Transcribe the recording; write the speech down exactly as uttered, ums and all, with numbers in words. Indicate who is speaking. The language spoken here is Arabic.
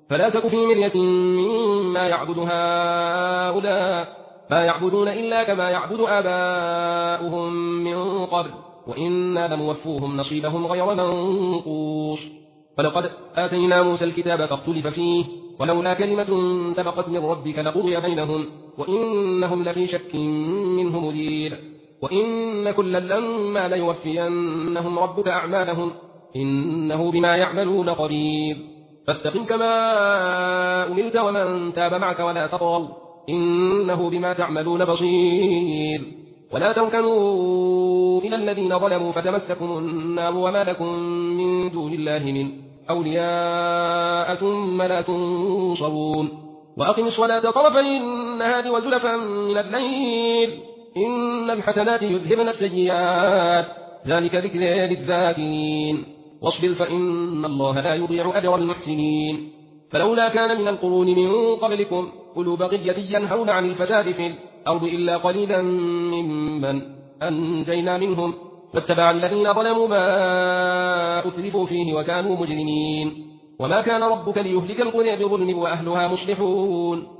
Speaker 1: فلا تك في مرية مما يعبد هؤلاء ما يعبدون إلا كما يعبد آباؤهم من قبل وإنا لموفوهم نصيبهم غير منقوص. ولقد آتينا موسى الكتاب فاختلف فيه ولولا كلمة سبقت من ربك لقضي بينهم وإنهم لفي شك منه مريب. وإن كلا لما ليوفينهم ربك أعمالهم إنه بما يعملون خبير. فاستقم كما أمرت ومن تاب معك ولا تطغوا إنه بما تعملون بصير. ولا تركنوا إلى الذين ظلموا فتمسكم النار وما لكم من دون الله من أولياء ثم لا تنصرون. وأقم الصلاة طرفي النهار وزلفا من الليل إن الحسنات يذهبن السيئات ذلك ذكر للذاكرين. واصبر فإن الله لا يضيع أجر المحسنين. فلولا كان من القرون من قبلكم أولو بقية ينهون عن الفساد في الأرض إلا قليلا ممن أنجينا منهم واتبع الذين ظلموا ما أترفوا فيه وكانوا مجرمين. وما كان ربك ليهلك القرى بظلم وأهلها مصلحون